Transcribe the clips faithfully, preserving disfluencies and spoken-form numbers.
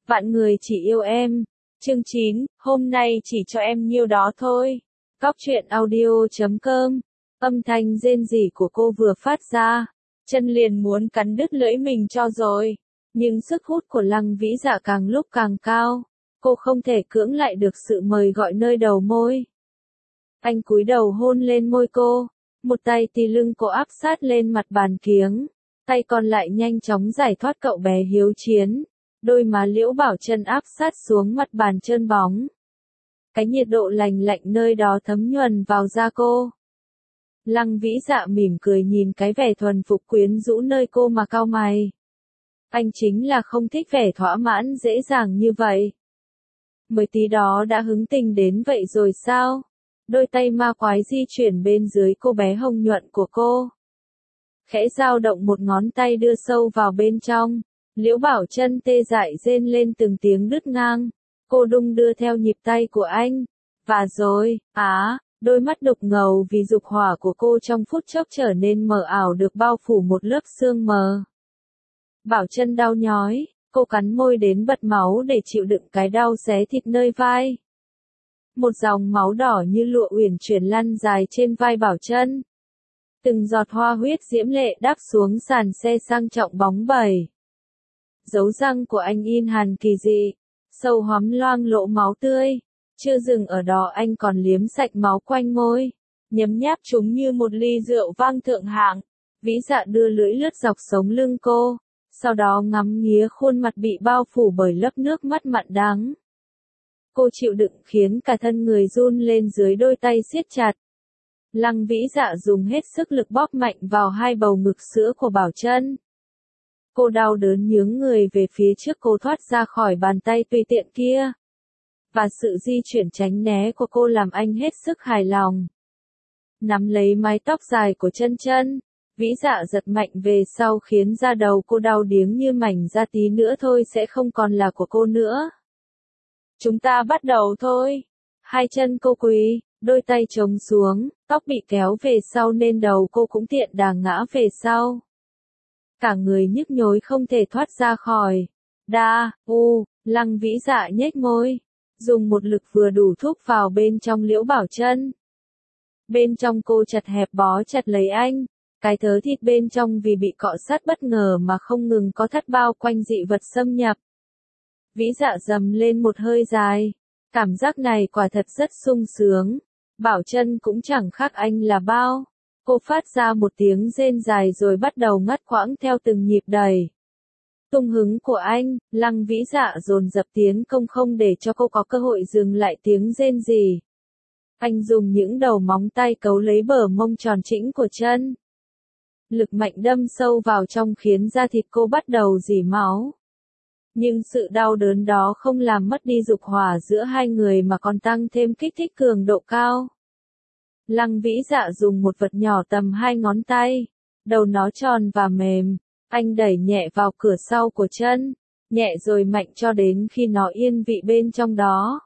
Vạn người chỉ yêu em. Chương chín, hôm nay chỉ cho em nhiêu đó thôi. Cóc truyện audio chấm com. Âm thanh rên rỉ của cô vừa phát ra, chân liền muốn cắn đứt lưỡi mình cho rồi. Nhưng sức hút của Lăng Vĩ Dạ càng lúc càng cao, cô không thể cưỡng lại được sự mời gọi nơi đầu môi. Anh cúi đầu hôn lên môi cô, một tay tì lưng cô áp sát lên mặt bàn kiếng, tay còn lại nhanh chóng giải thoát cậu bé hiếu chiến. Đôi má Liễu Bảo Trân áp sát xuống mặt bàn trơn bóng. Cái nhiệt độ lành lạnh nơi đó thấm nhuần vào da cô. Lăng Vĩ Dạ mỉm cười nhìn cái vẻ thuần phục quyến rũ nơi cô mà cau mày. Anh chính là không thích vẻ thỏa mãn dễ dàng như vậy. Mới tí đó đã hứng tình đến vậy rồi sao? Đôi tay ma quái di chuyển bên dưới cô bé hồng nhuận của cô. Khẽ dao động một ngón tay đưa sâu vào bên trong. Liễu Bảo Trân tê dại rên lên từng tiếng đứt ngang. Cô đung đưa theo nhịp tay của anh. Và rồi, á, đôi mắt đục ngầu vì dục hỏa của cô trong phút chốc trở nên mờ ảo được bao phủ một lớp sương mờ. Bảo Trân đau nhói, cô cắn môi đến bật máu để chịu đựng cái đau xé thịt nơi vai. Một dòng máu đỏ như lụa uyển chuyển lăn dài trên vai Bảo Trân. Từng giọt hoa huyết diễm lệ đáp xuống sàn xe sang trọng bóng bẩy. Dấu răng của anh in hằn kỳ dị, sâu hoắm loang lỗ máu tươi. Chưa dừng ở đó, anh còn liếm sạch máu quanh môi, nhấm nháp chúng như một ly rượu vang thượng hạng. Vĩ Dạ đưa lưỡi lướt dọc sống lưng cô, sau đó ngắm nghía khuôn mặt bị bao phủ bởi lớp nước mắt mặn đắng. Cô chịu đựng khiến cả thân người run lên dưới đôi tay siết chặt. Lăng Vĩ Dạ dùng hết sức lực bóp mạnh vào hai bầu ngực sữa của Bảo Trân. Cô đau đớn nhướng người về phía trước, cô thoát ra khỏi bàn tay tùy tiện kia. Và sự di chuyển tránh né của cô làm anh hết sức hài lòng. Nắm lấy mái tóc dài của Trân Trân, Vĩ Dạ giật mạnh về sau khiến da đầu cô đau điếng như mảnh da, tí nữa thôi sẽ không còn là của cô nữa. Chúng ta bắt đầu thôi. Hai chân cô quỳ, đôi tay chống xuống, tóc bị kéo về sau nên đầu cô cũng tiện đà ngã về sau. Cả người nhức nhối không thể thoát ra khỏi. Đa, u, Lăng Vĩ Dạ nhếch môi, dùng một lực vừa đủ thúc vào bên trong Liễu Bảo Trân. Bên trong cô chặt hẹp bó chặt lấy anh, cái thớ thịt bên trong vì bị cọ sát bất ngờ mà không ngừng có thắt bao quanh dị vật xâm nhập. Vĩ Dạ dầm lên một hơi dài, cảm giác này quả thật rất sung sướng. Bảo Trân cũng chẳng khác anh là bao. Cô phát ra một tiếng rên dài rồi bắt đầu ngắt quãng theo từng nhịp đẩy. Tung hứng của anh, Lăng Vĩ Dạ dồn dập tiến công không để cho cô có cơ hội dừng lại tiếng rên rỉ. Anh dùng những đầu móng tay cấu lấy bờ mông tròn trĩnh của chân. Lực mạnh đâm sâu vào trong khiến da thịt cô bắt đầu rỉ máu. Nhưng sự đau đớn đó không làm mất đi dục hỏa giữa hai người mà còn tăng thêm kích thích cường độ cao. Lăng Vĩ Dạ dùng một vật nhỏ tầm hai ngón tay, đầu nó tròn và mềm, anh đẩy nhẹ vào cửa sau của chân, nhẹ rồi mạnh cho đến khi nó yên vị bên trong đó.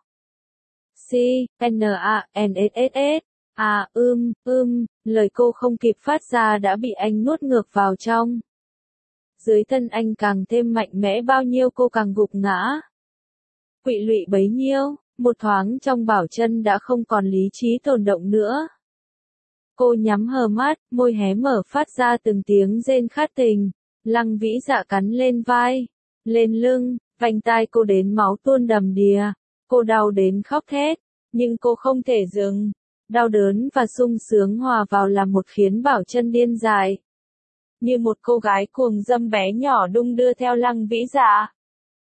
C, N A, N S S S, à ưm, ưm, lời cô không kịp phát ra đã bị anh nuốt ngược vào trong. Dưới thân anh càng thêm mạnh mẽ bao nhiêu cô càng gục ngã. Quỵ lụy bấy nhiêu, một thoáng trong Bảo Trân đã không còn lý trí tồn động nữa. Cô nhắm hờ mắt, môi hé mở phát ra từng tiếng rên khát tình. Lăng Vĩ Dạ cắn lên vai, lên lưng, vành tai cô đến máu tuôn đầm đìa. Cô đau đến khóc thét, nhưng cô không thể dừng. Đau đớn và sung sướng hòa vào làm một khiến Bảo Trân điên dại. Như một cô gái cuồng dâm bé nhỏ đung đưa theo Lăng Vĩ Dạ.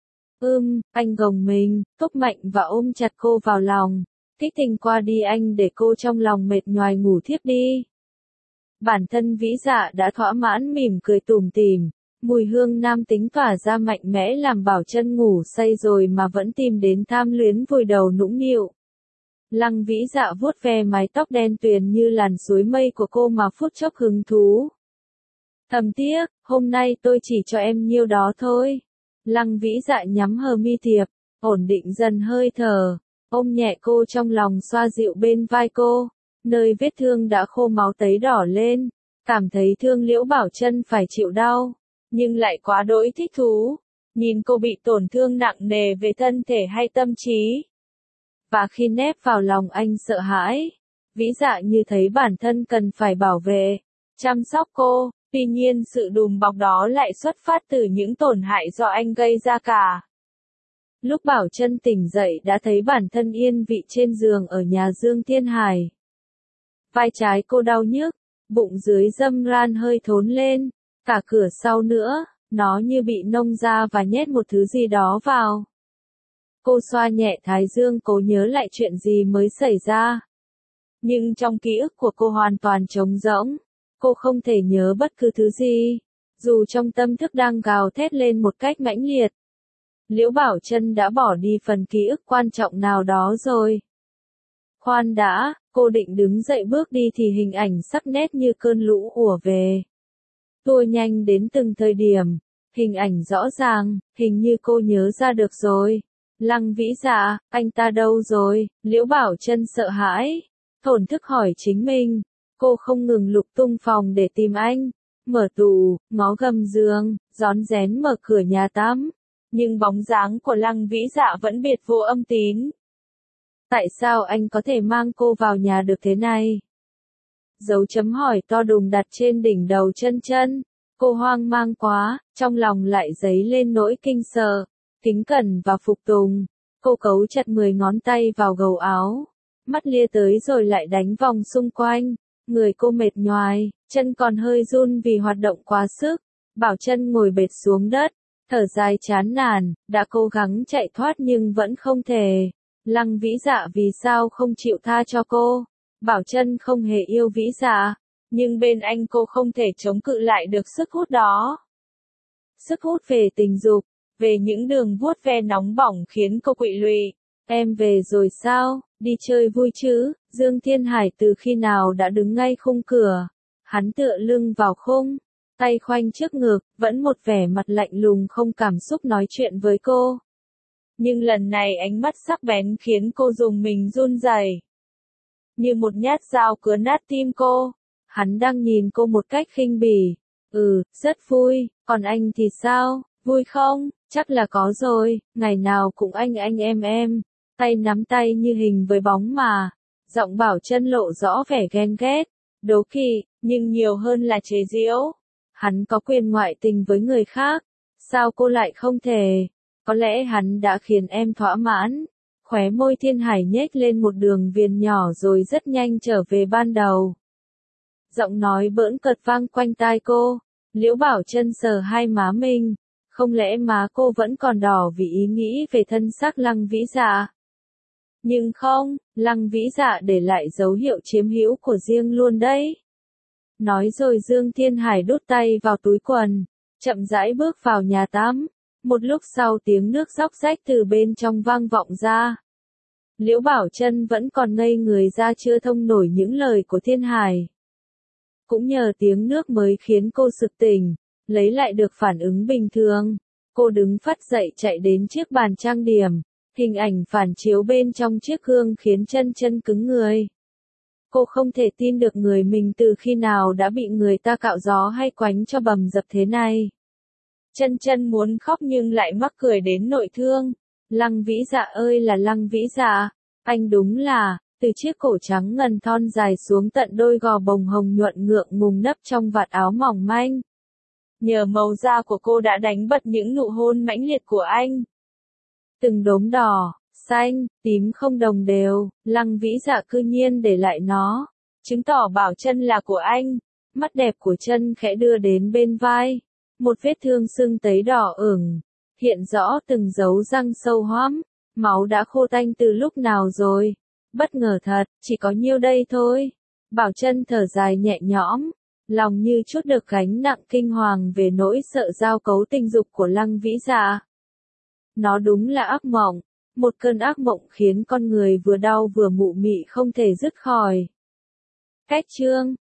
Ưm, anh gồng mình, thúc mạnh và ôm chặt cô vào lòng. Kích tình qua đi anh để cô trong lòng mệt nhoài ngủ thiếp đi. Bản thân Vĩ Dạ đã thỏa mãn mỉm cười tủm tỉm, mùi hương nam tính tỏa ra mạnh mẽ làm Bảo Trân ngủ say rồi mà vẫn tìm đến tham luyến vùi đầu nũng nịu. Lăng Vĩ Dạ vuốt ve mái tóc đen tuyền như làn suối mây của cô mà phút chốc hứng thú. Thầm tiếc, hôm nay tôi chỉ cho em nhiêu đó thôi. Lăng Vĩ Dạ nhắm hờ mi tiệp, ổn định dần hơi thở, ôm nhẹ cô trong lòng xoa dịu bên vai cô, nơi vết thương đã khô máu tấy đỏ lên, cảm thấy thương Liễu Bảo Trân phải chịu đau, nhưng lại quá đỗi thích thú. nhìn cô bị tổn thương nặng nề về thân thể hay tâm trí. Và khi nép vào lòng anh sợ hãi, Vĩ Dạ như thấy bản thân cần phải bảo vệ, chăm sóc cô, tuy nhiên sự đùm bọc đó lại xuất phát từ những tổn hại do anh gây ra cả. Lúc Bảo Trân tỉnh dậy đã thấy bản thân yên vị trên giường ở nhà Dương Thiên Hải. Vai trái cô đau nhức, bụng dưới dâm ran hơi thốn lên, cả cửa sau nữa, nó như bị nông ra và nhét một thứ gì đó vào. Cô xoa nhẹ thái dương cố nhớ lại chuyện gì mới xảy ra. Nhưng trong ký ức của cô hoàn toàn trống rỗng, cô không thể nhớ bất cứ thứ gì, dù trong tâm thức đang gào thét lên một cách mãnh liệt. Liễu Bảo Trân đã bỏ đi phần ký ức quan trọng nào đó rồi. Khoan đã, cô định đứng dậy bước đi thì hình ảnh sắc nét như cơn lũ ùa về. Tua nhanh đến từng thời điểm, hình ảnh rõ ràng, hình như cô nhớ ra được rồi. Lăng Vĩ Dạ, anh ta đâu rồi? Liễu Bảo Trân sợ hãi, thổn thức hỏi chính mình. Cô không ngừng lục tung phòng để tìm anh, mở tủ, ngó gầm giường, rón rén mở cửa nhà tắm. Nhưng bóng dáng của Lăng Vĩ Dạ vẫn biệt vô âm tín. Tại sao anh có thể mang cô vào nhà được thế này? Dấu chấm hỏi to đùng đặt trên đỉnh đầu Chân Chân. Cô hoang mang quá, trong lòng lại dấy lên nỗi kinh sợ, kính cẩn và phục tùng. Cô cấu chặt mười ngón tay vào gầu áo, mắt lia tới rồi lại đánh vòng xung quanh. Người cô mệt nhoài, chân còn hơi run vì hoạt động quá sức. Bảo Trân ngồi bệt xuống đất, thở dài chán nản, đã cố gắng chạy thoát nhưng vẫn không thể. Lăng Vĩ Dạ vì sao không chịu tha cho cô? Bảo Trân không hề yêu Vĩ Dạ, nhưng bên anh cô không thể chống cự lại được sức hút đó. Sức hút về tình dục, về những đường vuốt ve nóng bỏng khiến cô quỵ lụy. Em về rồi sao? Đi chơi vui chứ? Dương Thiên Hải từ khi nào đã đứng ngay khung cửa. Hắn tựa lưng vào khung, tay khoanh trước ngực, vẫn một vẻ mặt lạnh lùng không cảm xúc nói chuyện với cô. Nhưng lần này ánh mắt sắc bén khiến cô rùng mình run rẩy. Như một nhát dao cứa nát tim cô. Hắn đang nhìn cô một cách khinh bỉ. Ừ, rất vui, còn anh thì sao, vui không? Chắc là có rồi, ngày nào cũng anh anh em em. Tay nắm tay như hình với bóng mà. Giọng Bảo Trân lộ rõ vẻ ghen ghét, đố kỵ, nhưng nhiều hơn là chế giễu. Hắn có quyền ngoại tình với người khác, sao cô lại không thể? Có lẽ hắn đã khiến em thỏa mãn. Khóe môi Thiên Hải nhếch lên một đường viền nhỏ rồi rất nhanh trở về ban đầu. Giọng nói bỡn cợt vang quanh tai cô. Liễu Bảo Trân sờ hai má mình. Không lẽ má cô vẫn còn đỏ vì ý nghĩ về thân xác Lăng Vĩ Dạ? Nhưng không, Lăng Vĩ Dạ để lại dấu hiệu chiếm hữu của riêng luôn đấy. Nói rồi Dương Thiên Hải đút tay vào túi quần, chậm rãi bước vào nhà tắm. Một lúc sau tiếng nước róc rách từ bên trong vang vọng ra. Liễu Bảo Trân vẫn còn ngây người ra chưa thông nổi những lời của Thiên Hải. Cũng nhờ tiếng nước mới khiến cô sực tỉnh, lấy lại được phản ứng bình thường. Cô đứng phắt dậy chạy đến chiếc bàn trang điểm. Hình ảnh phản chiếu bên trong chiếc gương khiến Chân Chân cứng người. Cô không thể tin được người mình từ khi nào đã bị người ta cạo gió hay quánh cho bầm dập thế này. Chân Chân muốn khóc nhưng lại mắc cười đến nội thương. Lăng Vĩ Dạ ơi là Lăng Vĩ Dạ, anh đúng là, từ chiếc cổ trắng ngần thon dài xuống tận đôi gò bồng hồng nhuận ngượng ngùng nấp trong vạt áo mỏng manh. Nhờ màu da của cô đã đánh bật những nụ hôn mãnh liệt của anh. Từng đốm đỏ, xanh, tím không đồng đều, Lăng Vĩ Dạ cư nhiên để lại nó, chứng tỏ Bảo Trân là của anh. Mắt đẹp của Trân khẽ đưa đến bên vai, một vết thương sưng tấy đỏ ửng, hiện rõ từng dấu răng sâu hoắm, máu đã khô tanh từ lúc nào rồi. Bất ngờ thật, chỉ có nhiêu đây thôi. Bảo Trân thở dài nhẹ nhõm, lòng như trút được gánh nặng kinh hoàng về nỗi sợ giao cấu tình dục của Lăng Vĩ Dạ. Nó đúng là ác mộng, một cơn ác mộng khiến con người vừa đau vừa mụ mị không thể dứt khỏi. Cách chương